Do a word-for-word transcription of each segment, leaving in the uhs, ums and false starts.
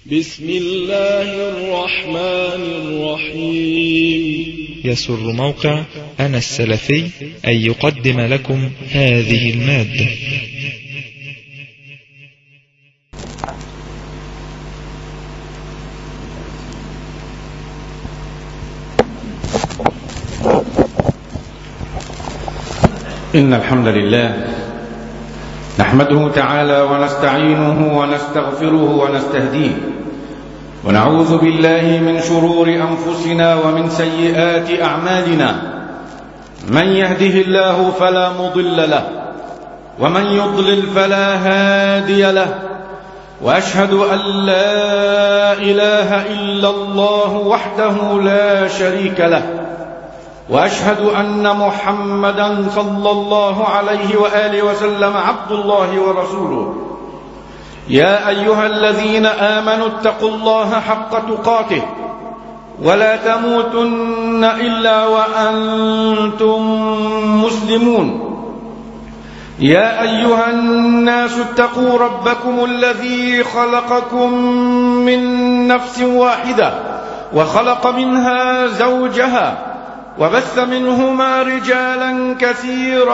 بسم الله الرحمن الرحيم. يسر موقع أنا السلفي أن يقدم لكم هذه المادة. إن الحمد لله نحمده تعالى ونستعينه ونستغفره ونستهديه، ونعوذ بالله من شرور أنفسنا ومن سيئات أعمالنا. من يهده الله فلا مضل له، ومن يضلل فلا هادي له، وأشهد أن لا إله إلا الله وحده لا شريك له، وأشهد أن محمدا صلى الله عليه وآله وسلم عبد الله ورسوله. يا أيها الذين آمنوا اتقوا الله حق تقاته ولا تموتن إلا وأنتم مسلمون. يا أيها الناس اتقوا ربكم الذي خلقكم من نفس واحدة وخلق منها زوجها وبث منهما رجالا كثيرا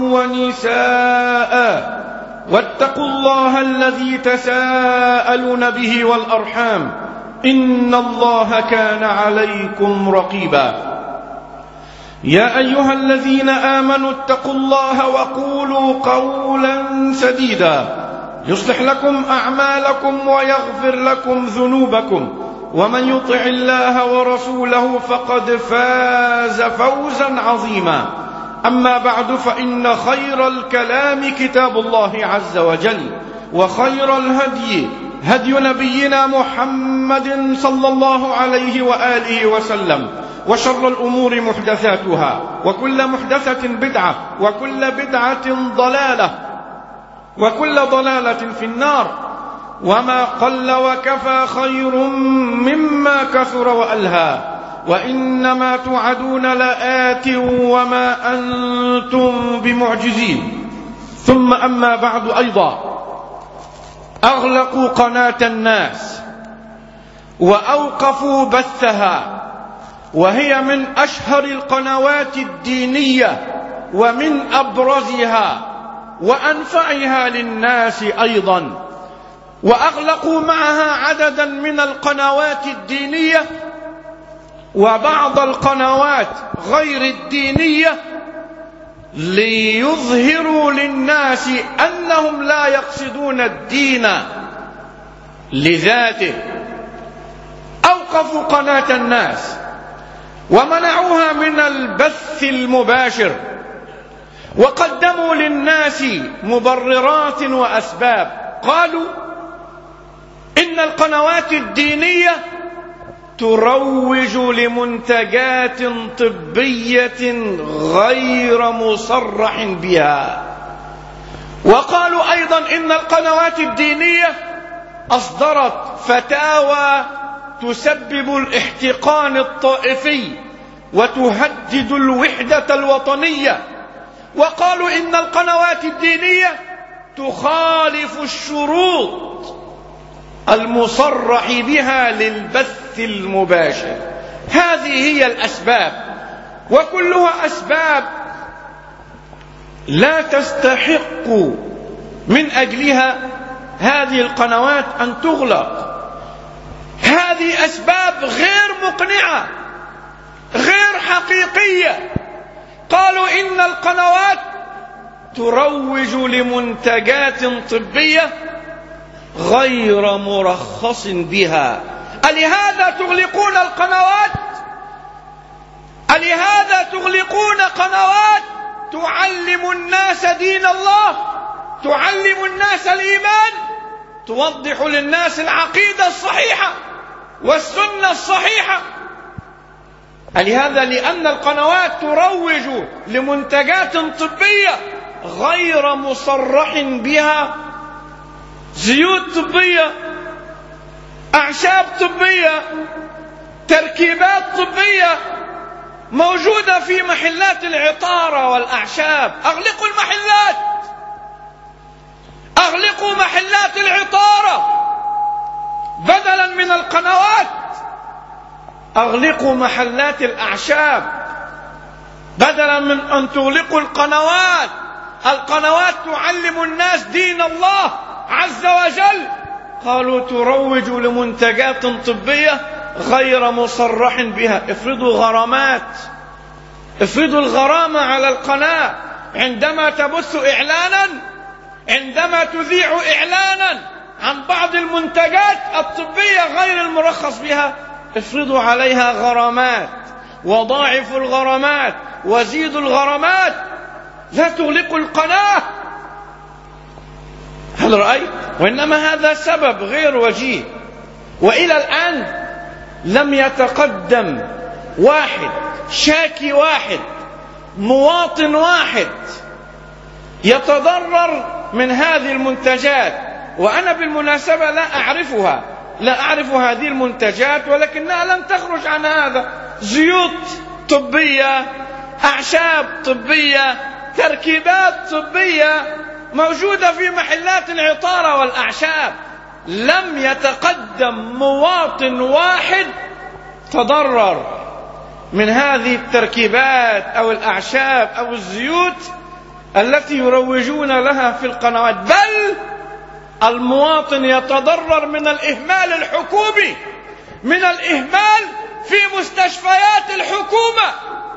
ونساء، واتقوا الله الذي تساءلون به والأرحام، إن الله كان عليكم رقيبا. يا أيها الذين آمنوا اتقوا الله وقولوا قولا سديدا يصلح لكم أعمالكم ويغفر لكم ذنوبكم، ومن يطع الله ورسوله فقد فاز فوزا عظيما. أما بعد، فإن خير الكلام كتاب الله عز وجل، وخير الهدي هدي نبينا محمد صلى الله عليه وآله وسلم، وشر الأمور محدثاتها، وكل محدثة بدعة، وكل بدعة ضلالة، وكل ضلالة في النار. وما قل وكفى خير مما كثر وألهى، وإنما توعدون لآت وما أنتم بمعجزين. ثم أما بعد، أيضا أغلقوا قناة الناس وأوقفوا بثها، وهي من أشهر القنوات الدينية ومن أبرزها وأنفعها للناس أيضا. وأغلقوا معها عددا من القنوات الدينية وبعض القنوات غير الدينية، ليظهروا للناس أنهم لا يقصدون الدين لذاته. أوقفوا قناة الناس ومنعوها من البث المباشر، وقدموا للناس مبررات وأسباب. قالوا إن القنوات الدينية تروج لمنتجات طبية غير مصرح بها. وقالوا أيضا إن القنوات الدينية أصدرت فتاوى تسبب الاحتقان الطائفي وتهدد الوحدة الوطنية. وقالوا إن القنوات الدينية تخالف الشروط المصرح بها للبث المباشر. هذه هي الأسباب، وكلها أسباب لا تستحق من أجلها هذه القنوات أن تغلق. هذه أسباب غير مقنعة، غير حقيقية. قالوا إن القنوات تروج لمنتجات طبية غير مرخص بها. ألهذا تغلقون القنوات؟ ألهذا تغلقون قنوات تعلم الناس دين الله، تعلم الناس الإيمان، توضح للناس العقيدة الصحيحة والسنة الصحيحة؟ ألهذا لأن القنوات تروج لمنتجات طبية غير مصرح بها، زيوت طبية، أعشاب طبية، تركيبات طبية موجودة في محلات العطارة والأعشاب. أغلقوا المحلات، أغلقوا محلات العطارة بدلا من القنوات أغلقوا محلات الأعشاب، بدلا من أن تغلقوا القنوات. القنوات تعلم الناس دين الله عز وجل، قالوا تروج لمنتجات طبية غير مصرح بها. افرضوا غرامات، افرضوا الغرامة على القناة عندما تبث إعلانا، عندما تذيع إعلانا عن بعض المنتجات الطبية غير المرخص بها، افرضوا عليها غرامات وضاعفوا الغرامات وزيدوا الغرامات، لا تغلقوا القناة. هل رأيت؟ وإنما هذا سبب غير وجيه. وإلى الآن لم يتقدم واحد، شاكي واحد، مواطن واحد يتضرر من هذه المنتجات. وأنا بالمناسبة لا أعرفها، لا أعرف هذه المنتجات، ولكنها لم تخرج عن هذا. زيوت طبية، أعشاب طبية، تركيبات طبية موجودة في محلات العطارة والأعشاب. لم يتقدم مواطن واحد تضرر من هذه التركيبات أو الأعشاب أو الزيوت التي يروجون لها في القنوات، بل المواطن يتضرر من الإهمال الحكومي، من الإهمال في مستشفيات الحكومة،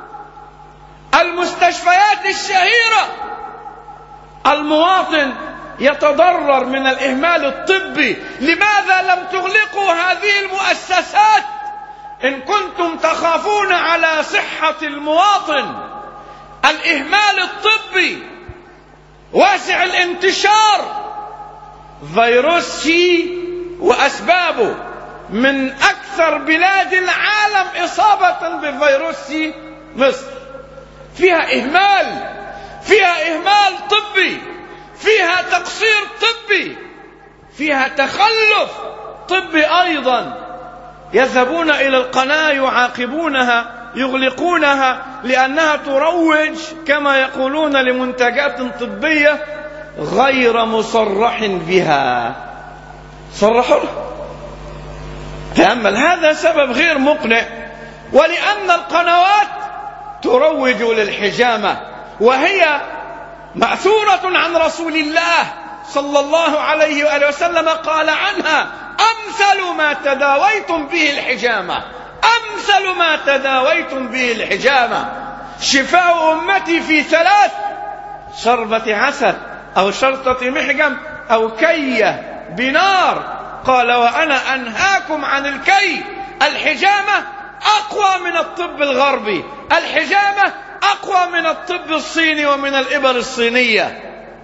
المستشفيات الشهيرة. المواطن يتضرر من الإهمال الطبي. لماذا لم تغلقوا هذه المؤسسات إن كنتم تخافون على صحة المواطن؟ الإهمال الطبي واسع الانتشار، فيروس سي وأسبابه من أكثر بلاد العالم إصابة بفيروس سي مصر. فيها إهمال، فيها إهمال طبي، فيها تقصير طبي، فيها تخلف طبي أيضا. يذهبون إلى القناة يعاقبونها، يغلقونها لأنها تروج كما يقولون لمنتجات طبية غير مصرح بها. صرحوا له. تأمل، هذا سبب غير مقنع. ولأن القنوات تروج للحجامة، وهي مأثورة عن رسول الله صلى الله عليه وآله وسلم، قال عنها: أمثل ما تداويتم به الحجامة، أمثل ما تداويتم به الحجامة، شفاء أمتي في ثلاث: شربة عسل أو شرطة محجم أو كية بنار. قال: وأنا أنهاكم عن الكي. الحجامة أقوى من الطب الغربي، الحجامة أقوى من الطب الصيني ومن الإبر الصينية.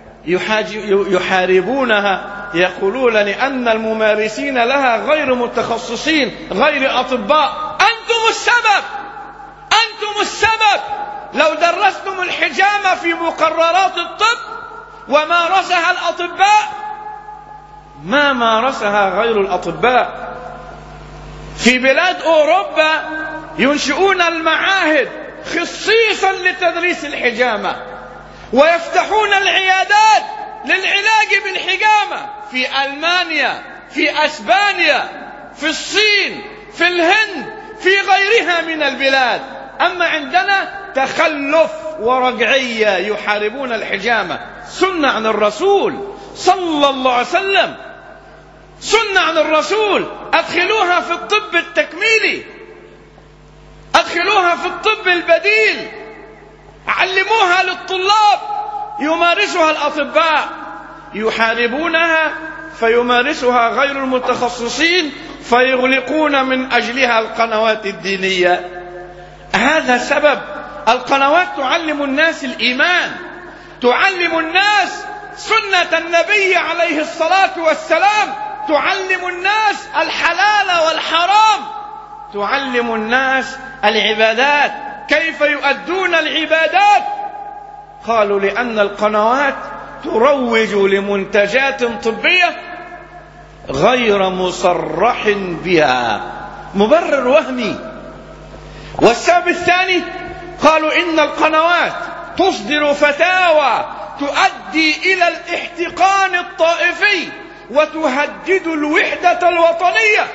يحاربونها، يقولون لأن الممارسين لها غير متخصصين، غير أطباء. أنتم السبب، أنتم السبب. لو درستم الحجامة في مقررات الطب ومارسها الأطباء ما مارسها غير الأطباء. في بلاد أوروبا ينشئون المعاهد خصيصا لتدريس الحجامة، ويفتحون العيادات للعلاج بالحجامة في ألمانيا، في أسبانيا، في الصين، في الهند، في غيرها من البلاد. أما عندنا تخلف ورجعية، يحاربون الحجامة. سنة عن الرسول صلى الله عليه وسلم، سنة عن الرسول. أدخلوها في الطب التكميلي، أدخلوها في الطب البديل، علموها للطلاب يمارسها الأطباء. يحاربونها فيمارسها غير المتخصصين، فيغلقون من أجلها القنوات الدينية. هذا سبب. القنوات تعلم الناس الإيمان، تعلم الناس سنة النبي عليه الصلاة والسلام، تعلم الناس الحلال والحرام، تعلم الناس العبادات، كيف يؤدون العبادات. قالوا لأن القنوات تروج لمنتجات طبية غير مصرح بها، مبرر وهمي. والسبب الثاني قالوا إن القنوات تصدر فتاوى تؤدي إلى الاحتقان الطائفي، وتهدد الوحدة الوطنية.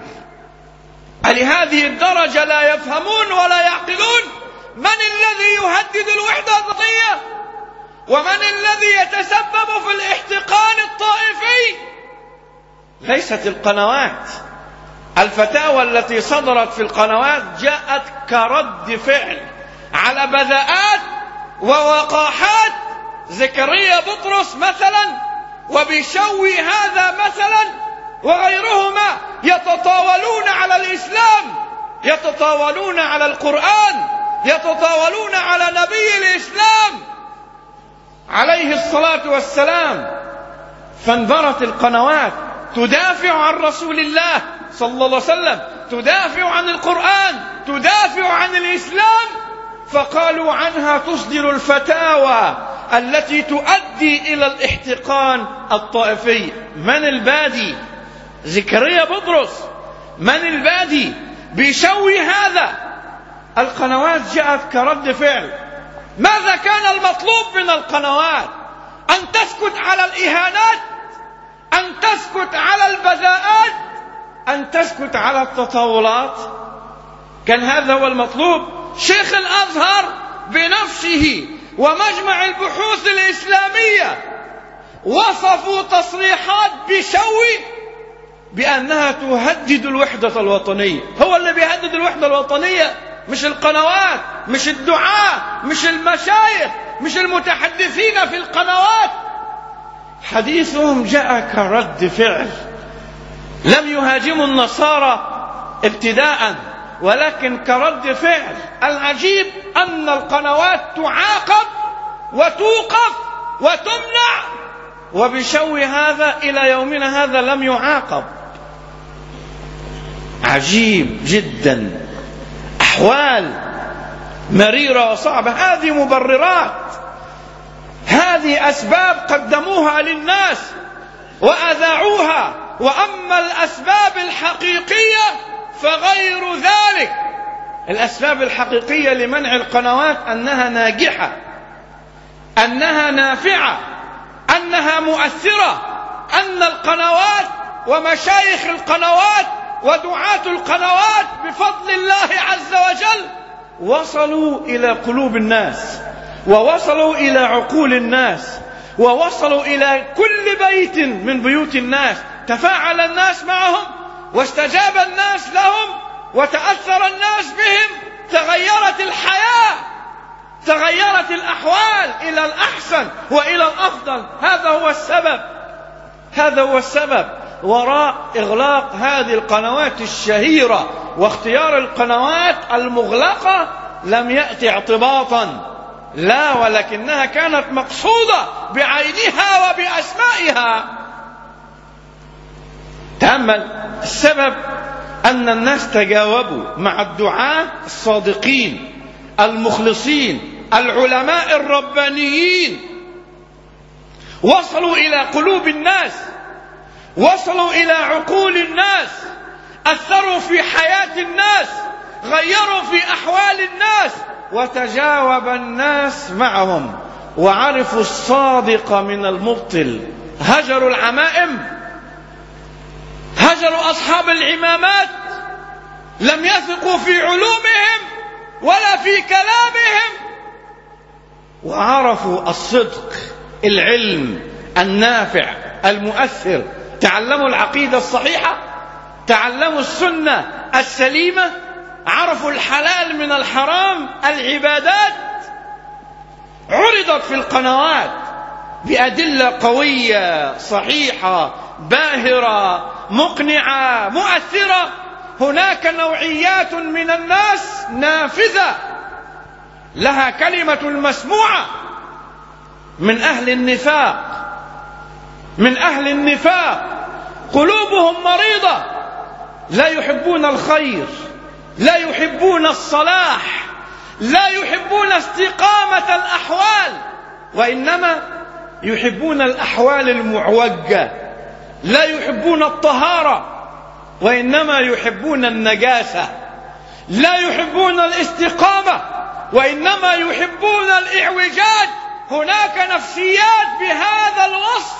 لهذه الدرجة لا يفهمون ولا يعقلون من الذي يهدد الوحدة الوطنية ومن الذي يتسبب في الاحتقان الطائفي. ليست القنوات. الفتاوى التي صدرت في القنوات جاءت كرد فعل على بذاءات ووقاحات زكريا بطرس مثلا وبشوي هذا مثلا وغيرهما، يتطاولون على الإسلام، يتطاولون على القرآن، يتطاولون على نبي الإسلام عليه الصلاة والسلام. فانبرت القنوات تدافع عن رسول الله صلى الله عليه وسلم، تدافع عن القرآن، تدافع عن الإسلام، فقالوا عنها تصدر الفتاوى التي تؤدي إلى الاحتقان الطائفي. من البادي؟ زكريا بطرس. من البادي بيشوي هذا؟ القنوات جاءت كرد فعل. ماذا كان المطلوب من القنوات؟ أن تسكت على الإهانات، أن تسكت على البذاءات، أن تسكت على التطاولات؟ كان هذا هو المطلوب؟ شيخ الأزهر بنفسه ومجمع البحوث الإسلامية وصفوا تصريحات بشوي بأنها تهدد الوحدة الوطنية. هو اللي بيهدد الوحدة الوطنية، مش القنوات، مش الدعاة، مش المشايخ، مش المتحدثين في القنوات. حديثهم جاء كرد فعل. لم يهاجموا النصارى ابتداء ولكن كرد فعل. العجيب أن القنوات تعاقب وتوقف وتمنع، وبشوي هذا إلى يومنا هذا لم يعاقب. عجيب جدا. أحوال مريرة وصعبة. هذه مبررات، هذه أسباب قدموها للناس وأذاعوها، وأما الأسباب الحقيقية فغير ذلك. الأسباب الحقيقية لمنع القنوات أنها ناجحة، أنها نافعة، أنها مؤثرة، أن القنوات ومشايخ القنوات ودعاة القنوات بفضل الله عز وجل وصلوا إلى قلوب الناس، ووصلوا إلى عقول الناس، ووصلوا إلى كل بيت من بيوت الناس. تفاعل الناس معهم واستجاب الناس لهم وتأثر الناس بهم. تغيرت الحياة، تغيرت الأحوال إلى الأحسن وإلى الأفضل. هذا هو السبب، هذا هو السبب وراء إغلاق هذه القنوات الشهيرة. واختيار القنوات المغلقة لم يأتي اعتباطا، لا، ولكنها كانت مقصودة بعينها وبأسمائها. تأمل السبب أن الناس تجاوبوا مع الدعاة الصادقين المخلصين العلماء الربانيين، وصلوا إلى قلوب الناس، وصلوا إلى عقول الناس، أثروا في حياة الناس، غيروا في أحوال الناس، وتجاوب الناس معهم وعرفوا الصادق من المبطل. هجروا العمائم، هجروا أصحاب العمامات، لم يثقوا في علومهم ولا في كلامهم، وعرفوا الصدق، العلم النافع المؤثر. تعلموا العقيدة الصحيحة، تعلموا السنة السليمة، عرفوا الحلال من الحرام. العبادات عرضت في القنوات بأدلة قوية صحيحة باهرة مقنعة مؤثرة. هناك نوعيات من الناس نافذة لها كلمة مسموعة، من أهل النفاق، من أهل النفاق قلوبهم مريضة، لا يحبون الخير، لا يحبون الصلاح، لا يحبون استقامة الأحوال، وإنما يحبون الأحوال المعوجة. لا يحبون الطهارة وإنما يحبون النجاسة. لا يحبون الاستقامة وإنما يحبون الإعوجاج. هناك نفسيات بهذا الوصف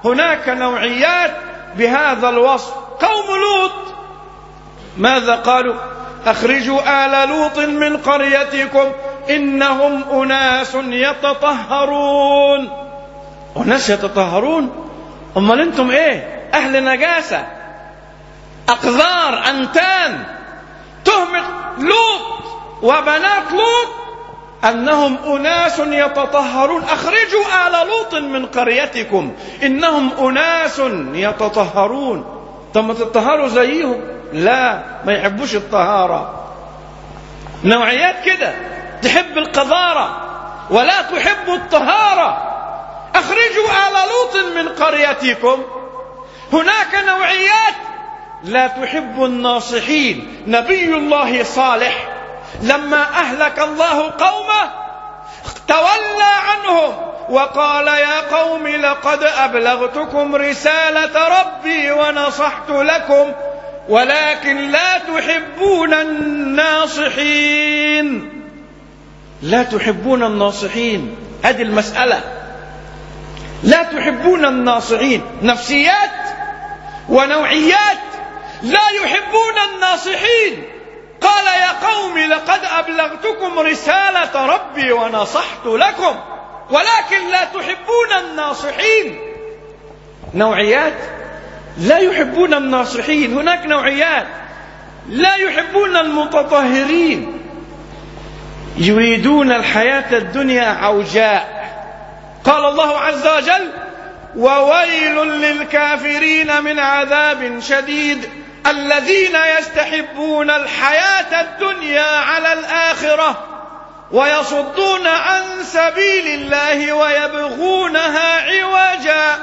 هناك نوعيات بهذا الوصف. قوم لوط ماذا قالوا؟ أخرجوا آل لوط من قريتكم إنهم أناس يتطهرون. أناس يتطهرون؟ أمال أنتم إيه؟ أهل نجاسة، أقذار، أنتان. تهمة لوط وبنات لوط أنهم أناس يتطهرون. أخرجوا آل لوط من قريتكم إنهم أناس يتطهرون. طب ما تطهروا زيهم؟ لا، ما يحبوش الطهارة. نوعيات كده تحب القذارة ولا تحب الطهارة. أخرجوا آل لوط من قريتكم. هناك نوعيات لا تحب الناصحين. نبي الله صالح لما أهلك الله قومه تولى عنهم وقال يا قوم لقد أبلغتكم رسالة ربي ونصحت لكم ولكن لا تحبون الناصحين. لا تحبون الناصحين، هذه المسألة. لا تحبون الناصحين. نفسيات ونوعيات لا يحبون الناصحين. قال يا قوم لقد أبلغتكم رسالة ربي ونصحت لكم ولكن لا تحبون الناصحين. نوعيات لا يحبون الناصحين. هناك نوعيات لا يحبون المتطهرين. يريدون الحياة الدنيا عوجاء. قال الله عز وجل وويل للكافرين من عذاب شديد الذين يستحبون الحياة الدنيا على الآخرة ويصدون عن سبيل الله ويبغونها عوجا.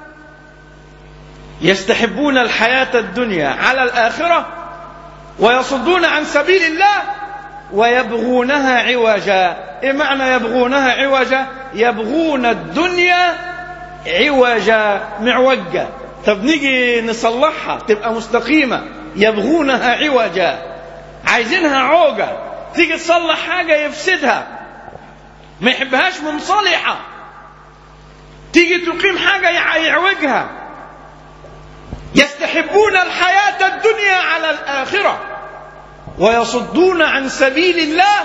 يستحبون الحياة الدنيا على الآخرة ويصدون عن سبيل الله ويبغونها عوجا. إيه معنى يبغونها عوجا؟ يبغون الدنيا عوجا، معوجة. طب نيجي نصلحها تبقى مستقيمة. يبغونها عوجا، عايزينها عوجة. تيجي تصلح حاجة يفسدها، ما يحبهاش منصلحة. تيجي تقيم حاجة يعوجها. يستحبون الحياة الدنيا على الآخرة ويصدون عن سبيل الله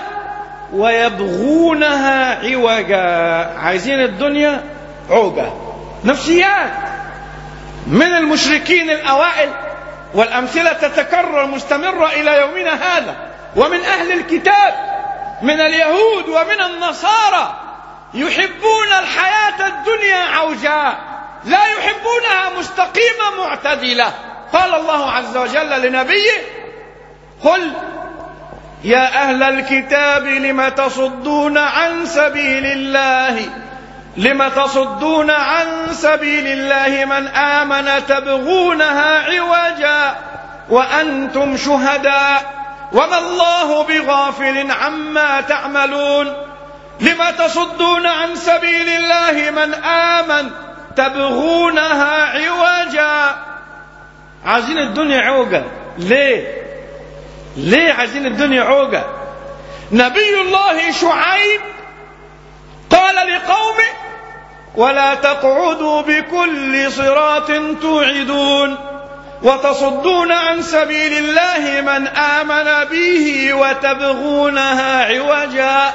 ويبغونها عوجا. عايزين الدنيا عوجة. نفسيات من المشركين الأوائل، والأمثلة تتكرر مستمرة إلى يومنا هذا، ومن أهل الكتاب من اليهود ومن النصارى يحبون الحياة الدنيا عوجاء، لا يحبونها مستقيمة معتدلة. قال الله عز وجل لنبيه قل يا أهل الكتاب لم تصدون عن سبيل الله لم تصدون عن سبيل الله من آمن تبغونها عوجا وأنتم شهداء وما الله بغافل عما تعملون. لم تصدون عن سبيل الله من آمن تبغونها عوجا. عايزين الدنيا عوجة. ليه؟ ليه عايزين الدنيا عوجة؟ نبي الله شعيب قال لقومه ولا تقعدوا بكل صراط توعدون وتصدون عن سبيل الله من آمن به وتبغونها عوجا.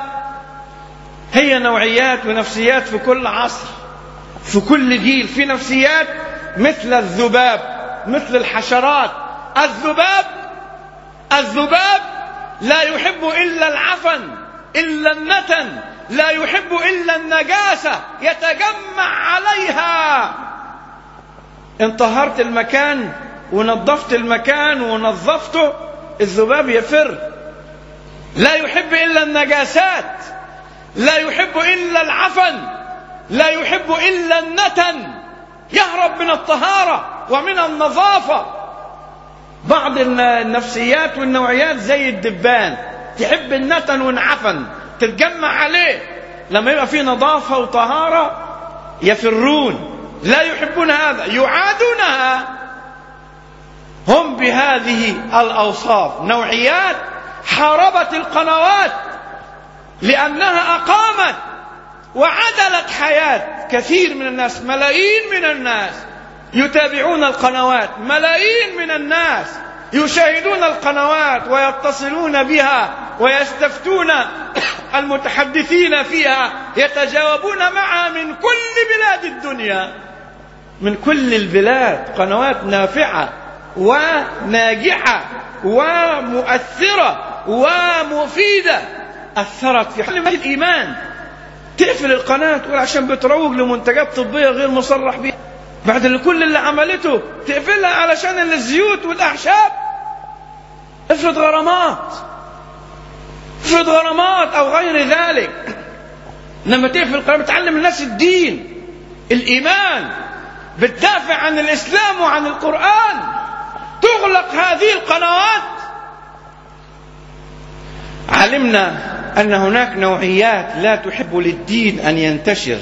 هي نوعيات ونفسيات في كل عصر، في كل جيل. في نفسيات مثل الذباب، مثل الحشرات. الذباب الذباب لا يحب إلا العفن، إلا النتن، لا يحب إلا النجاسة، يتجمع عليها. إن طهرت المكان ونظفت المكان ونظفته الذباب يفر. لا يحب إلا النجاسات، لا يحب إلا العفن، لا يحب إلا النتن، يهرب من الطهارة ومن النظافة. بعض النفسيات والنوعيات زي الدبان تحب النتن والعفن، تتجمع عليه. لما يبقى فيه نظافة وطهارة يفرون، لا يحبون هذا، يعادونها. هم بهذه الأوصاف نوعيات حاربت القنوات لأنها أقامت وعدلت حياة كثير من الناس. ملايين من الناس يتابعون القنوات، ملايين من الناس يشاهدون القنوات ويتصلون بها ويستفتون المتحدثين فيها، يتجاوبون معها من كل بلاد الدنيا، من كل البلاد. قنوات نافعة وناجحة ومؤثرة ومفيدة، أثرت في حلم الإيمان. تقفل القناة تقول عشان بتروج لمنتجات طبية غير مصرح بها، بعد كل اللي عملته تقفلها علشان الزيوت والأعشاب. افرض غرامات، افرض غرامات أو غير ذلك. لما تقفل القناة بتعلم الناس الدين، الإيمان، بتدافع عن الإسلام وعن القرآن، تغلق هذه القنوات. علمنا أن هناك نوعيات لا تحب للدين أن ينتشر.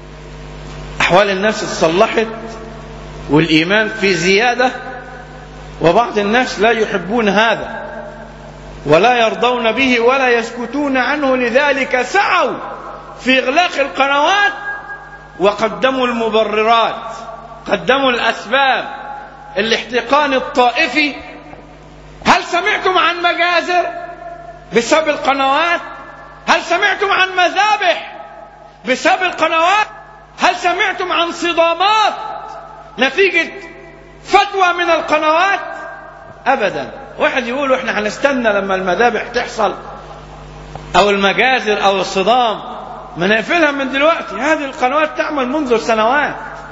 أحوال الناس اتصلحت والإيمان في زيادة، وبعض الناس لا يحبون هذا ولا يرضون به ولا يسكتون عنه، لذلك سعوا في إغلاق القنوات وقدموا المبررات، قدموا الأسباب. الاحتقان الطائفي، هل سمعتم عن مجازر بسبب القنوات؟ هل سمعتم عن مذابح بسبب القنوات؟ هل سمعتم عن صدامات نتيجة فتوى من القنوات؟ أبدا. واحد يقول احنا هنستنى لما المذابح تحصل أو المجازر أو الصدام، ما نقفلها من دلوقتي. هذه القنوات تعمل منذ سنوات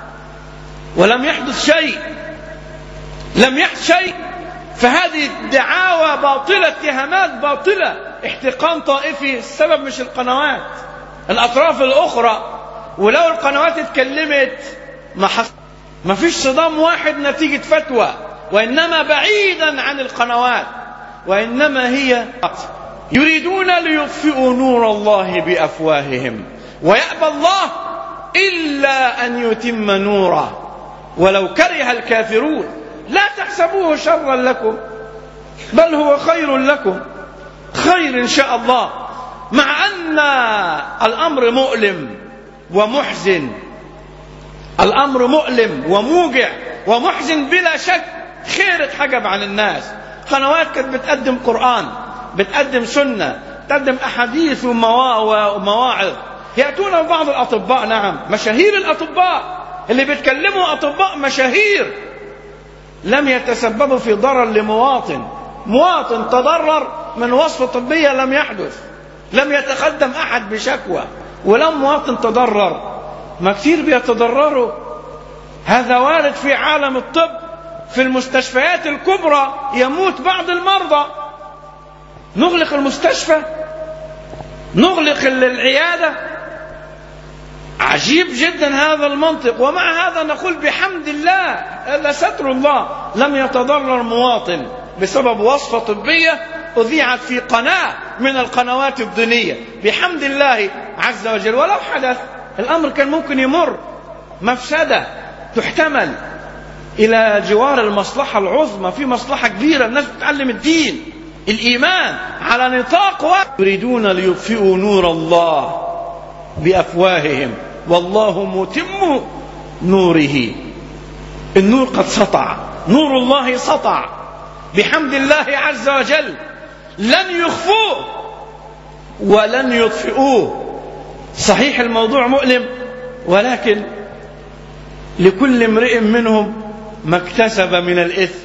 ولم يحدث شيء، لم يحدث شيء. فهذه دعاوى باطلة، اتهامات باطلة، احتقان طائفي. السبب مش القنوات، الأطراف الأخرى. ولو القنوات اتكلمت ما حصل، ما فيش صدام واحد نتيجة فتوى، وإنما بعيدا عن القنوات، وإنما هي يريدون ليطفئوا نور الله بأفواههم ويأبى الله إلا أن يتم نوره ولو كره الكافرون. لا تحسبوه شرا لكم بل هو خير لكم، خير إن شاء الله. مع أن الأمر مؤلم ومحزن، الأمر مؤلم وموجع ومحزن بلا شك. خير اتحجب عن الناس. قنوات كانت بتقدم قرآن، بتقدم سنة، بتقدم أحاديث ومواعظ. يأتون بعض الأطباء، نعم مشاهير الأطباء اللي بيتكلموا، أطباء مشاهير لم يتسببوا في ضرر لمواطن. مواطن تضرر من وصفة طبية لم يحدث، لم يتقدم أحد بشكوى، ولم مواطن تضرر. ما كثير بيتضرروا. هذا وارد في عالم الطب. في المستشفيات الكبرى يموت بعض المرضى، نغلق المستشفى، نغلق العيادة. عجيب جدا هذا المنطق. ومع هذا نقول بحمد الله، إلا ستر الله، لم يتضرر مواطن بسبب وصفة طبية أذيعت في قناة من القنوات الدينية، بحمد الله عز وجل. ولو حدث الأمر كان ممكن يمر مفسدة تحتمل إلى جوار المصلحة العظمى. في مصلحة كبيرة، الناس بتعلم الدين، الإيمان على نطاق واحد. يريدون ليطفئوا نور الله بأفواههم والله متم نوره. النور قد سطع، نور الله سطع بحمد الله عز وجل. لن يخفوه ولن يطفئوه. صحيح الموضوع مؤلم، ولكن لكل امرئ منهم ما اكتسب من الإثم.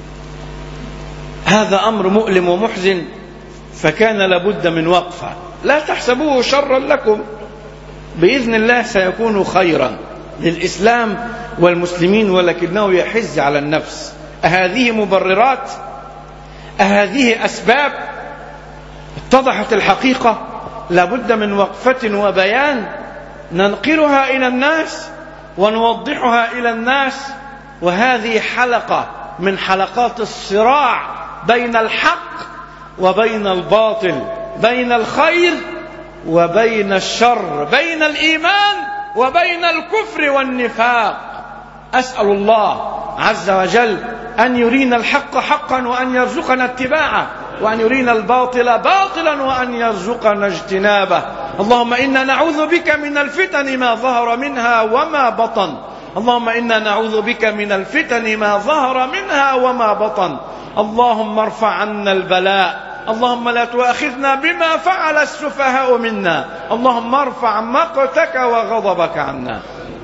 هذا أمر مؤلم ومحزن، فكان لابد من وقفة. لا تحسبوه شرا لكم، بإذن الله سيكون خيرا للإسلام والمسلمين، ولكنه يحز على النفس. أهذه مبررات؟ أهذه أسباب؟ اتضحت الحقيقة، لابد من وقفة وبيان ننقلها إلى الناس ونوضحها إلى الناس. وهذه حلقة من حلقات الصراع بين الحق وبين الباطل، بين الخير وبين الشر، بين الإيمان وبين الكفر والنفاق. أسأل الله عز وجل أن يرينا الحق حقا وأن يرزقنا اتباعه، وأن يرينا الباطل باطلا وأن يرزقنا اجتنابه. اللهم إنا نعوذ بك من الفتن ما ظهر منها وما بطن اللهم إنا نعوذ بك من الفتن ما ظهر منها وما بطن اللهم ارفع عنا البلاء اللهم لا تؤاخذنا بما فعل السفهاء منا اللهم ارفع مقتك وغضبك عنا.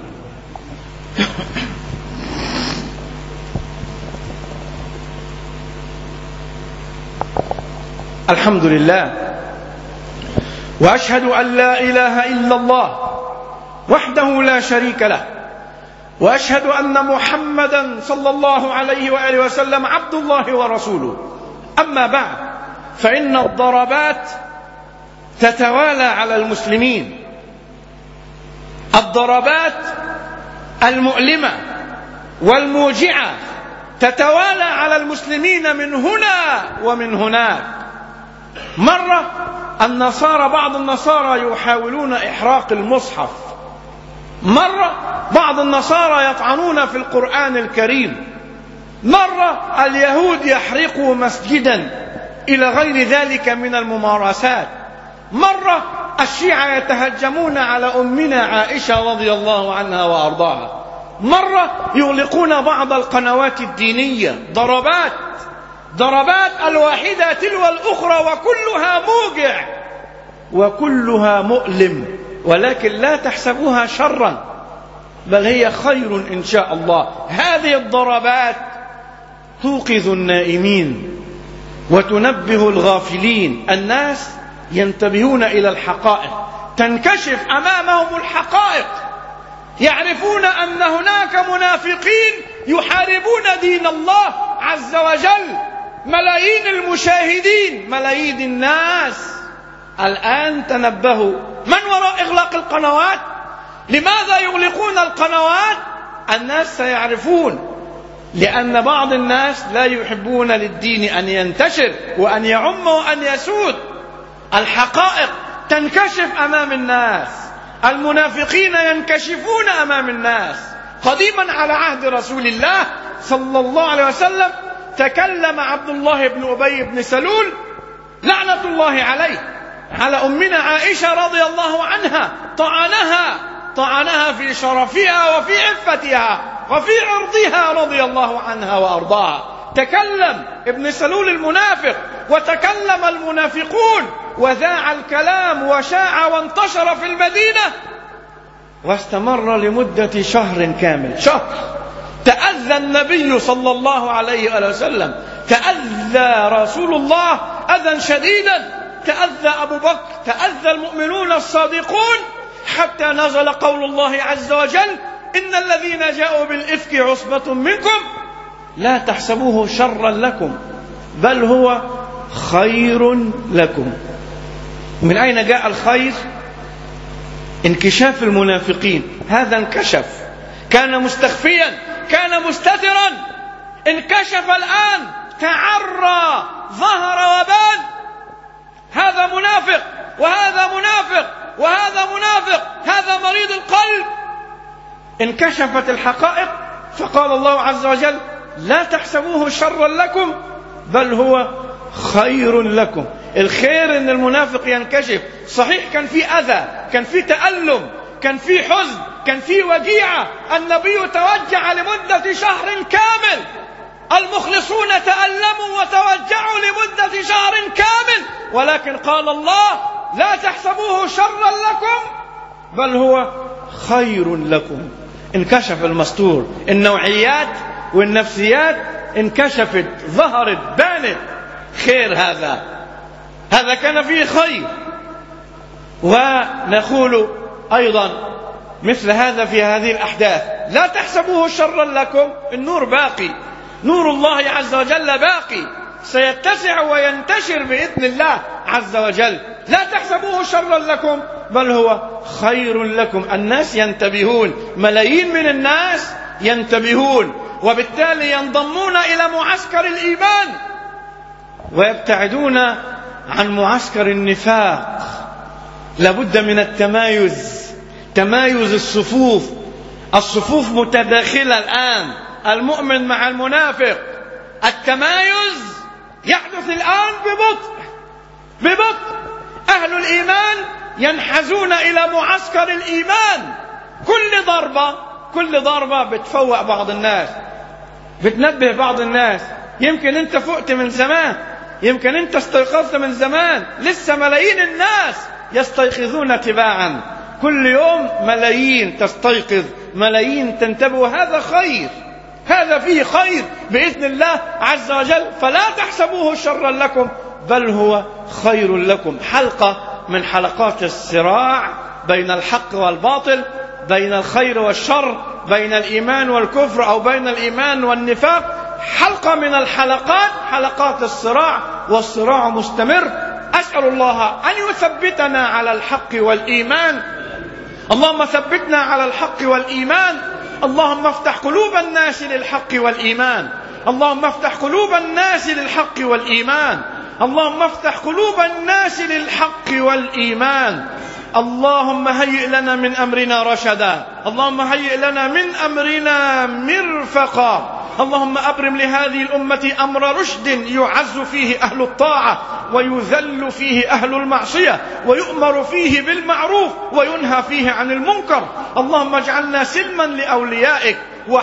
الحمد لله وأشهد أن لا إله إلا الله وحده لا شريك له وأشهد أن محمدا صلى الله عليه وآله وسلم عبد الله ورسوله. أما بعد، فإن الضربات تتوالى على المسلمين، الضربات المؤلمة والموجعة تتوالى على المسلمين من هنا ومن هناك. مرة النصارى بعض النصارى يحاولون إحراق المصحف، مرة بعض النصارى يطعنون في القرآن الكريم، مرة اليهود يحرقوا مسجدا إلى غير ذلك من الممارسات، مرة الشيعة يتهجمون على أمنا عائشة رضي الله عنها وأرضاها، مرة يغلقون بعض القنوات الدينية. ضربات ضربات الواحدة تلو الأخرى وكلها موجع وكلها مؤلم، ولكن لا تحسبوها شرا بل هي خير إن شاء الله. هذه الضربات توقظ النائمين وتنبه الغافلين، الناس ينتبهون إلى الحقائق، تنكشف أمامهم الحقائق، يعرفون أن هناك منافقين يحاربون دين الله عز وجل. ملايين المشاهدين، ملايين الناس الآن تنبهوا. من وراء إغلاق القنوات؟ لماذا يغلقون القنوات؟ الناس سيعرفون، لأن بعض الناس لا يحبون للدين أن ينتشر وأن يعم وأن يسود. الحقائق تنكشف أمام الناس، المنافقين ينكشفون أمام الناس. قديما على عهد رسول الله صلى الله عليه وسلم تكلم عبد الله بن أبي بن سلول لعنة الله عليه على أمنا عائشة رضي الله عنها، طعنها طعنها في شرفها وفي عفتها وفي عرضها رضي الله عنها وأرضاها. تكلم ابن سلول المنافق وتكلم المنافقون وذاع الكلام وشاع وانتشر في المدينة واستمر لمدة شهر كامل. شهر تأذى النبي صلى الله عليه وسلم، تأذى رسول الله أذى شديدا، تأذى أبو بكر، تأذى المؤمنون الصادقون، حتى نزل قول الله عز وجل: إن الذين جاءوا بالإفك عصبة منكم لا تحسبوه شرا لكم بل هو خير لكم. من أين جاء الخير؟ انكشاف المنافقين. هذا انكشف، كان مستخفيا، كان مستترا، انكشف الآن، تعرى، ظهر وبان. هذا منافق وهذا منافق وهذا منافق، هذا مريض القلب. انكشفت الحقائق فقال الله عز وجل: لا تحسبوه شرا لكم بل هو خير لكم. الخير ان المنافق ينكشف. صحيح كان في اذى، كان في تألم، كان في حزن، كان في وجيعة. النبي توجع لمدة شهر كامل، المخلصون تألموا وتوجعوا لمدة شهر كامل، ولكن قال الله: لا تحسبوه شرا لكم بل هو خير لكم. انكشف المستور، النوعيات والنفسيات انكشفت، ظهرت، بانت. خير هذا، هذا كان فيه خير. ونقول أيضا مثل هذا في هذه الأحداث: لا تحسبوه شرا لكم، النور باقي، نور الله عز وجل باقي، سيتسع وينتشر بإذن الله عز وجل. لا تحسبوه شرا لكم بل هو خير لكم. الناس ينتبهون، ملايين من الناس ينتبهون، وبالتالي ينضمون إلى معسكر الإيمان ويبتعدون عن معسكر النفاق. لابد من التمايز، تمايز الصفوف. الصفوف متداخلة الآن، المؤمن مع المنافق. التمايز يحدث الآن ببطء ببطء. أهل الإيمان ينحازون إلى معسكر الإيمان. كل ضربة كل ضربة بتفوق بعض الناس، بتنبه بعض الناس. يمكن أنت فقت من زمان، يمكن أنت استيقظت من زمان، لسه ملايين الناس يستيقظون تباعا. كل يوم ملايين تستيقظ، ملايين تنتبه، وهذا خير، هذا فيه خير بإذن الله عز وجل. فلا تحسبوه شرا لكم بل هو خير لكم. حلقة من حلقات الصراع بين الحق والباطل، بين الخير والشر، بين الإيمان والكفر أو بين الإيمان والنفاق. حلقة من الحلقات، حلقات الصراع، والصراع مستمر. أسأل الله أن يثبتنا على الحق والإيمان. اللهم ثبتنا على الحق والإيمان. اللهم افتح قلوب الناس للحق والإيمان. اللهم افتح قلوب الناس للحق والإيمان. اللهم افتح قلوب الناس للحق والإيمان. اللهم هيئ لنا من أمرنا رشدا. اللهم هيئ لنا من أمرنا مرفقا. اللهم أبرم لهذه الأمة أمر رشد يعز فيه أهل الطاعة ويذل فيه أهل المعصية، ويؤمر فيه بالمعروف وينهى فيه عن المنكر. اللهم اجعلنا سلما لأوليائك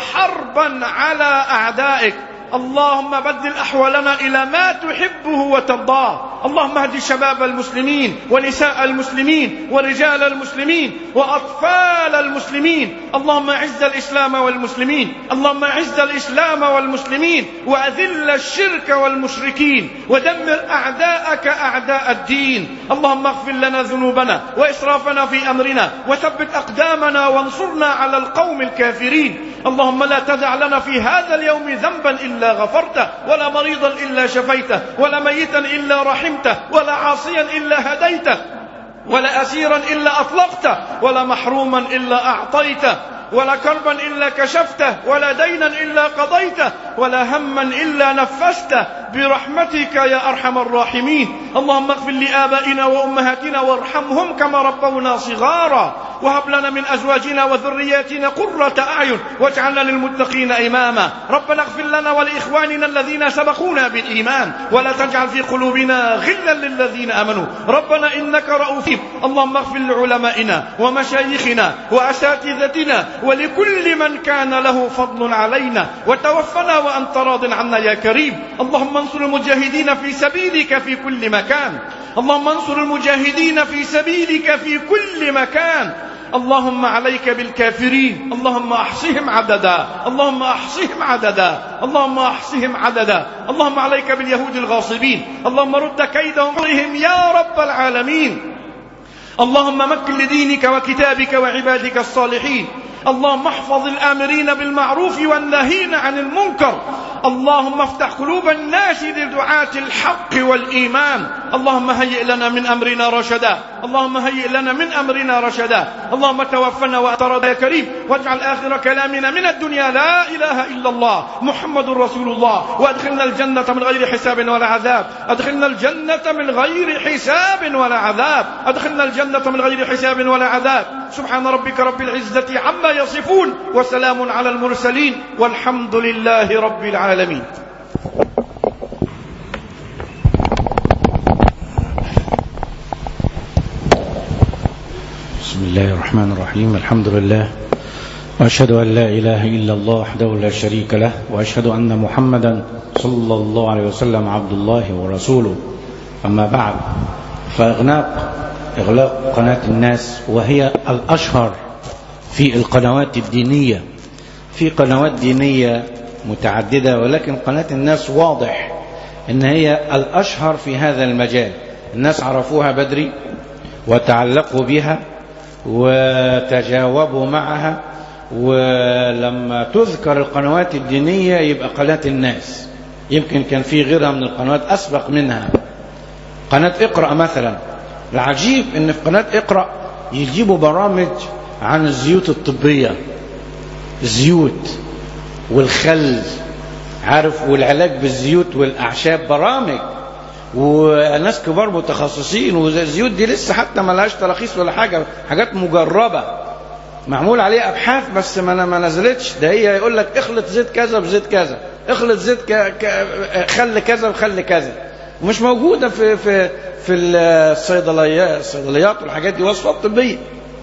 وحربا على أعدائك. اللهم بدل أحوالنا إلى ما تحبه وترضاه. اللهم اهد شباب المسلمين ونساء المسلمين ورجال المسلمين وأطفال المسلمين. اللهم اعز الإسلام والمسلمين. اللهم اعز الإسلام والمسلمين وأذل الشرك والمشركين ودمر أعداءك أعداء الدين. اللهم اغفر لنا ذنوبنا وإسرافنا في أمرنا وثبت أقدامنا وانصرنا على القوم الكافرين. اللهم لا تدع لنا في هذا اليوم ذنبا إلا غفرته، ولا مريضا إلا شفيته، ولا ميتا إلا رحمته، ولا عاصيا إلا هديته، ولا أسيرا إلا أطلقته، ولا محروما إلا أعطيته، ولا كربا إلا كشفته، ولا دينا إلا قضيته، ولا هما إلا نفسته برحمتك يا أرحم الراحمين. اللهم اغفر لآبائنا وأمهاتنا وارحمهم كما ربونا صغارا، وهب لنا من أزواجنا وذرياتنا قرة أعين واجعلنا للمتقين إماما. ربنا اغفر لنا ولإخواننا الذين سبقونا بالإيمان ولا تجعل في قلوبنا غلا للذين آمنوا ربنا إنك رؤوف. اللهم اغفر لعلمائنا ومشايخنا وأساتذتنا ولكل من كان له فضل علينا، وتوفنا وأنت راض عنا يا كريم. اللهم انصر المجاهدين في سبيلك في كل مكان. اللهم انصر المجاهدين في سبيلك في كل مكان. اللهم عليك بالكافرين. اللهم احصهم عددا. اللهم احصهم عددا. اللهم احصهم عددا. اللهم عليك باليهود الغاصبين. اللهم رد كيدهم يا رب العالمين. اللهم مكن لدينك وكتابك وعبادك الصالحين. اللهم احفظ الآمرين بالمعروف والناهين عن المنكر. اللهم افتح قلوب الناس لدعاة الحق والإيمان. اللهم هيئ لنا من أمرنا رشدا. اللهم هيئ لنا من أمرنا رشدا. اللهم توفنا وأترد يا كريم، واجعل آخر كلامنا من الدنيا لا إله إلا الله محمد رسول الله، وأدخلنا الجنة من غير حساب ولا عذاب. أدخلنا الجنة من غير حساب ولا عذاب. أدخلنا الجنة من غير حساب ولا عذاب. سبحان ربك رب العزة عما يصفون، وسلام على المرسلين، والحمد لله رب العالمين. بسم الله الرحمن الرحيم. الحمد لله، وأشهد أن لا إله إلا الله وحده لا شريك له، وأشهد أن محمدا صلى الله عليه وسلم عبد الله ورسوله. أما بعد، فإغلاق إغلاق قناة الناس، وهي الأشهر في القنوات الدينية. في قنوات دينية متعددة، ولكن قناة الناس واضح إن هي الأشهر في هذا المجال. الناس عرفوها بدري وتعلقوا بها وتجاوبوا معها، ولما تذكر القنوات الدينية يبقى قناة الناس. يمكن كان في غيرها من القنوات أسبق منها. قناة اقرأ مثلا، العجيب إن في قناة اقرأ يجيبوا برامج عن الزيوت الطبية، الزيوت والخل، عارف، والعلاج بالزيوت والأعشاب، برامج وناس كبار متخصصين. والزيوت دي لسه حتى ما لهاش تراخيص ولا حاجة، حاجات مجربة معمول عليها أبحاث بس ما ما نزلتش. ده هي يقول لك اخلط زيت كذا بزيت كذا، اخلط زيت ك... ك... خل كذا بخل كذا. ومش موجودة في في في الصيدليات الصيدليات والحاجات دي وصفات طبية.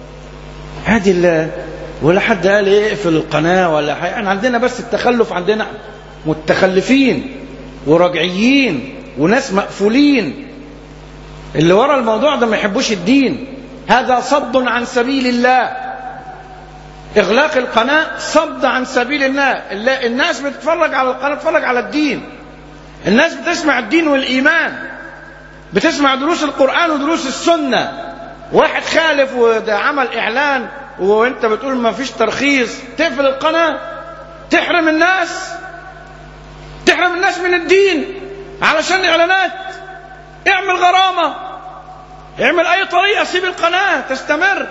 هذه ولا حد قال ايه اقفل القناة ولا حاجة. يعني عندنا بس التخلف، عندنا متخلفين ورجعيين وناس مقفولين اللي ورا الموضوع ده ما يحبوش الدين. هذا صد عن سبيل الله. إغلاق القناة صد عن سبيل الله. الناس بتتفرج على القناة تتفرج على الدين. الناس بتسمع الدين والإيمان، بتسمع دروس القرآن ودروس السنة. واحد خالف وده عمل إعلان وانت بتقول ما فيش ترخيص، تقفل القناة، تحرم الناس تحرم الناس من الدين علشان إعلانات. اعمل غرامة، اعمل أي طريقة، سيب القناة تستمر.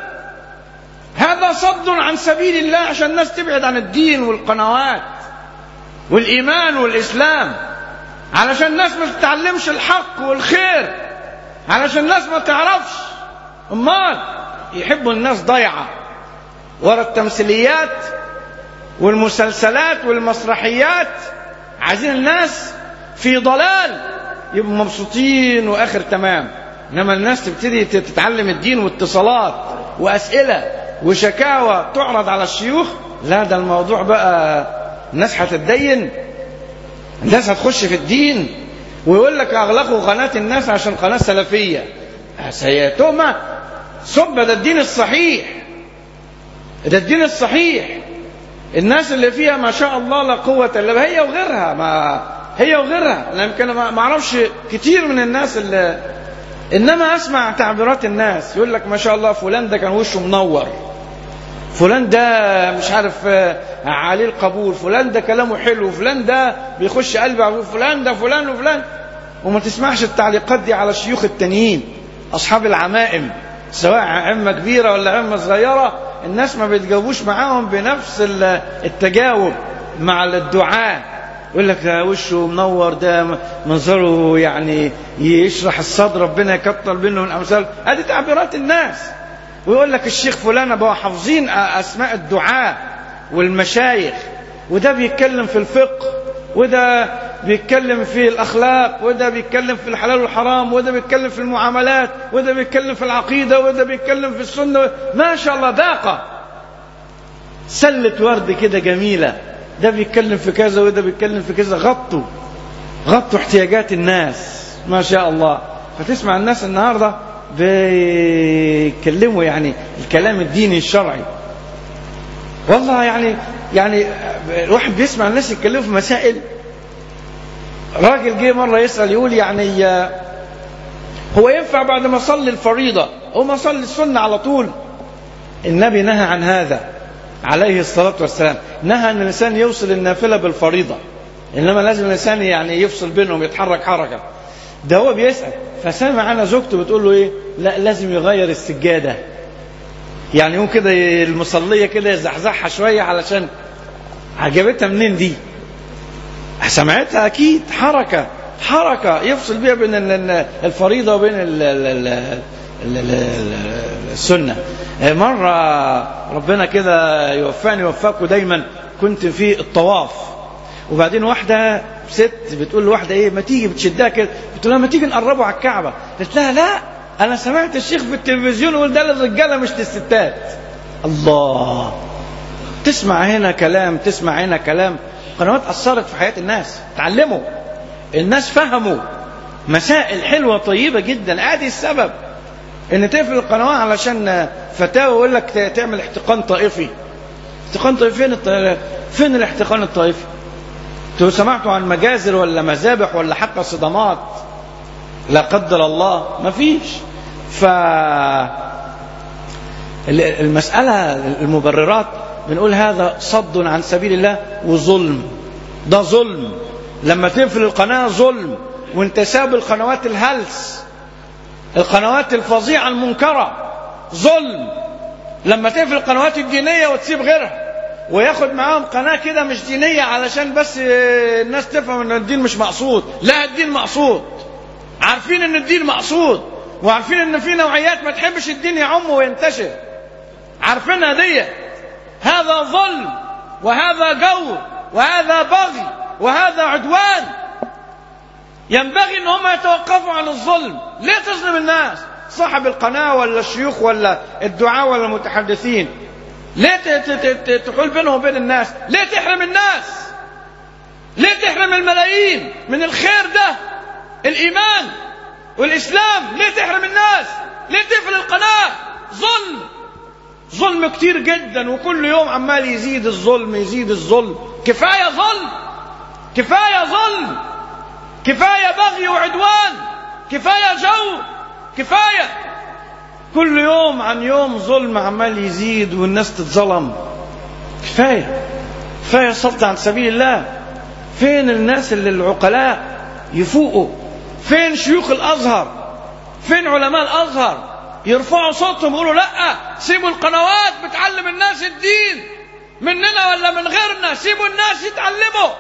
هذا صد عن سبيل الله عشان الناس تبعد عن الدين والقنوات والإيمان والإسلام، علشان الناس ما تتعلمش الحق والخير، علشان الناس ما تعرفش. امال يحبوا الناس ضيعة ورا التمثيليات والمسلسلات والمسرحيات، عايزين الناس في ضلال يبقوا مبسوطين واخر تمام. انما الناس تبتدي تتعلم الدين واتصالات واسئله وشكاوى تعرض على الشيوخ، لا ده الموضوع بقى الناس هتتدين، الناس هتخش في الدين. ويقول لك اغلقوا قناه الناس عشان قناه سلفيه. سيئتهما سب ده الدين الصحيح، ده الدين الصحيح. الناس اللي فيها ما شاء الله لا قوه الا بالله، هي وغيرها، ما هي وغيرها. انا يمكن ما اعرفش كتير من الناس اللي، انما اسمع تعبيرات الناس يقول لك ما شاء الله فلان ده كان وشه منور، فلان ده مش عارف عليه القبول، فلان ده كلامه حلو، فلان ده بيخش قلبي، فلان ده فلان وفلان. وما تسمعش التعليقات دي على الشيوخ التانيين اصحاب العمائم، سواء عمه كبيره ولا عمه صغيره. الناس ما بيتجاوبوش معاهم بنفس التجاوب مع الدعاء. يقول لك ده وشه منور، ده منظره يعني يشرح الصدر، ربنا يكتر منه من امثال. هذه تعبيرات الناس. ويقول لك الشيخ فلان بقى حافظين اسماء الدعاء والمشايخ، وده بيتكلم في الفقه، وده بيتكلم في الاخلاق، وده بيتكلم في الحلال والحرام، وده بيتكلم في المعاملات، وده بيتكلم في العقيده، وده بيتكلم في السنه. ما شاء الله باقه سله ورد كده جميله. ده بيتكلم في كذا وده بيتكلم في كذا. غطوا غطوا احتياجات الناس ما شاء الله. فتسمع الناس النهارده بيتكلموا يعني الكلام الديني الشرعي. والله يعني يعني الواحد بيسمع الناس يتكلموا في مسائل. راجل جه مره يسال يقول يعني هو ينفع بعد ما اصلي الفريضه او ما اصلي السنه على طول؟ النبي نهى عن هذا عليه الصلاة والسلام. نهى أن الإنسان يوصل النافلة بالفريضة، إنما لازم الإنسان يعني يفصل بينهم، يتحرك حركة. ده هو بيسأل، فسامع أنا زوجته بتقول له إيه؟ لا لازم يغير السجادة، يعني يوم كده المصلية كده يزحزحها شوية علشان عجبتها منين دي؟ سمعتها أكيد حركة حركة يفصل بيها بين الفريضة وبين السنة. مرة ربنا كده يوفاني يوفاكم دايما، كنت في الطواف وبعدين واحدة ست بتقول لواحدة ايه ما تيجي، بتشدها كده بتقول لها ما تيجي نقربوا على الكعبة. قلت لها لا انا سمعت الشيخ في التلفزيون يقول ده للرجالة مش للستات. الله، تسمع هنا كلام تسمع هنا كلام. قنوات أثرت في حياة الناس، تعلموا الناس، فهموا مسائل حلوة طيبة جدا. ادي السبب ان تقفل القنوات علشان فتاوى يقول لك تعمل احتقان طائفي. احتقان طائفي فين؟ الط... فين الاحتقان الطائفي؟ انتوا سمعتوا عن مجازر ولا مذابح ولا حتى صدمات؟ لا قدر الله ما فيش. ف المسألة المبررات بنقول هذا صد عن سبيل الله وظلم. ده ظلم لما تقفل القناة، ظلم. وانت ساب القنوات الهلس، القنوات الفظيعة المنكرة، ظلم. لما تقفل القنوات الدينية وتسيب غيرها وياخد معاهم قناة كده مش دينية علشان بس الناس تفهم ان الدين مش مقصود. لا الدين مقصود، عارفين ان الدين مقصود، وعارفين ان في نوعيات ما تحبش الدين يعم وينتشر، عارفينها دي. هذا ظلم وهذا جور وهذا بغي وهذا عدوان. ينبغي ان هم يتوقفوا عن الظلم. ليه تظلم الناس؟ صاحب القناة ولا الشيوخ ولا الدعاة ولا المتحدثين، ليه تحول بينهم وبين الناس؟ ليه تحرم الناس؟ ليه تحرم الملايين من الخير ده، الإيمان والإسلام؟ ليه تحرم الناس؟ ليه تقفل القناة؟ ظلم، ظلم كتير جدا، وكل يوم عمال يزيد الظلم يزيد الظلم. كفاية ظلم، كفاية ظلم، كفاية بغي وعدوان، كفاية جو، كفاية. كل يوم عن يوم ظلم عمال يزيد والناس تتظلم. كفاية، كفاية صد عن سبيل الله. فين الناس اللي العقلاء يفوقوا؟ فين شيوخ الأزهر؟ فين علماء الأزهر يرفعوا صوتهم يقولوا لا، سيبوا القنوات بتعلم الناس الدين، مننا ولا من غيرنا، سيبوا الناس يتعلموا.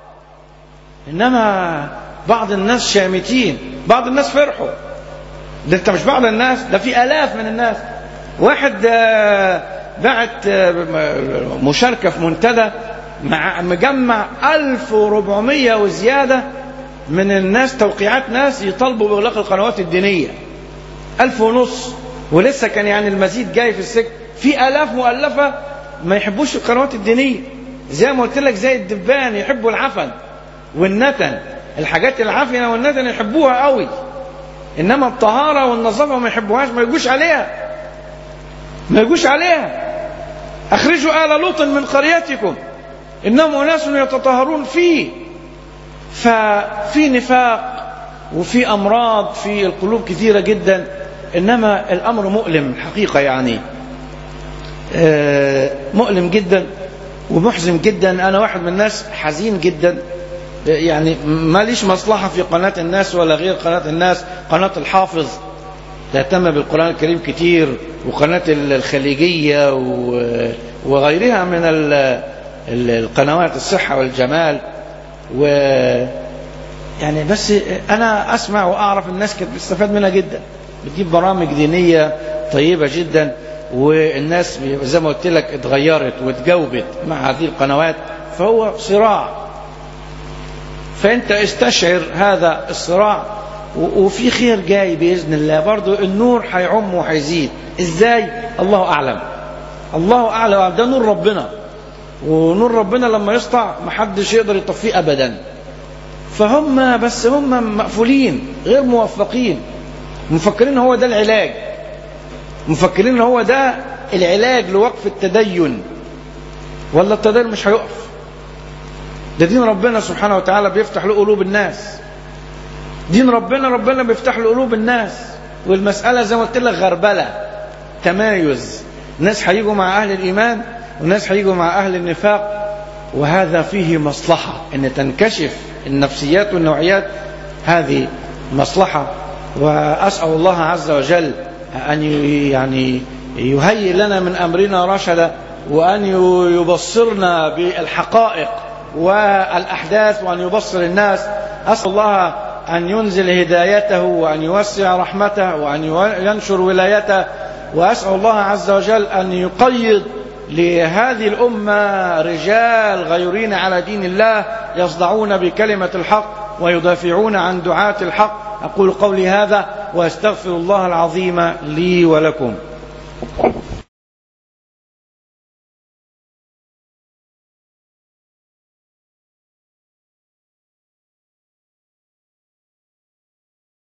إنما بعض الناس شامتين، بعض الناس فرحوا. ده انت مش بعض الناس، ده في آلاف من الناس. واحد بعت مشاركة في منتدى مع مجمع ألف وأربعمية وزيادة من الناس، توقيعات ناس يطالبوا بإغلاق القنوات الدينية. ألف ونص، ولسه كان يعني المزيد جاي في السكة. في آلاف مؤلفة ما يحبوش القنوات الدينية، زي ما قلت لك، زي الدبان يحبوا العفن والنتن، الحاجات العفنة والنتن يحبوها قوي، إنما الطهارة والنظافة ما يحبوهاش، ما يجوش عليها، ما يجوش عليها. أخرجوا آل لوط من قريتكم إنهم أناس يتطهرون فيه. ففي نفاق وفي أمراض في القلوب كثيرة جدا، إنما الأمر مؤلم الحقيقة، يعني مؤلم جدا ومحزن جدا. أنا واحد من الناس حزين جدا، يعني ما ليش مصلحة في قناة الناس ولا غير قناة الناس. قناة الحافظ تهتم بالقرآن الكريم كتير، وقناة الخليجية وغيرها من القنوات الصحة والجمال. و يعني بس أنا أسمع وأعرف الناس كانت بتستفاد منها جدا، بتجيب برامج دينية طيبة جدا، والناس زي ما قلت لك اتغيرت واتجاوبت مع هذه القنوات. فهو صراع، فأنت استشعر هذا الصراع، وفي خير جاي بإذن الله. برضو النور هيعم وهيزيد. إزاي؟ الله أعلم، الله أعلم. ده نور ربنا، ونور ربنا لما يسطع محدش يقدر يطفيه أبدا. فهم بس هم مقفولين، غير موفقين، مفكرين هو ده العلاج، مفكرين هو ده العلاج لوقف التدين. ولا التدين مش هيقف، ده دين ربنا سبحانه وتعالى بيفتح له قلوب الناس. دين ربنا ربنا بيفتح له قلوب الناس. والمسألة زي ما قلت لك غربلة، تمايز. ناس هيجوا مع أهل الإيمان وناس هيجوا مع أهل النفاق، وهذا فيه مصلحة أن تنكشف النفسيات والنوعيات، هذه مصلحة. وأسأل الله عز وجل أن يعني يهيئ لنا من أمرنا رشدا، وأن يبصرنا بالحقائق والأحداث، وأن يبصر الناس. أسأل الله أن ينزل هدايته، وأن يوسع رحمته، وأن ينشر ولايته. وأسأل الله عز وجل أن يقيض لهذه الأمة رجال غيورين على دين الله، يصدعون بكلمة الحق ويدافعون عن دعاة الحق. أقول قولي هذا وأستغفر الله العظيم لي ولكم.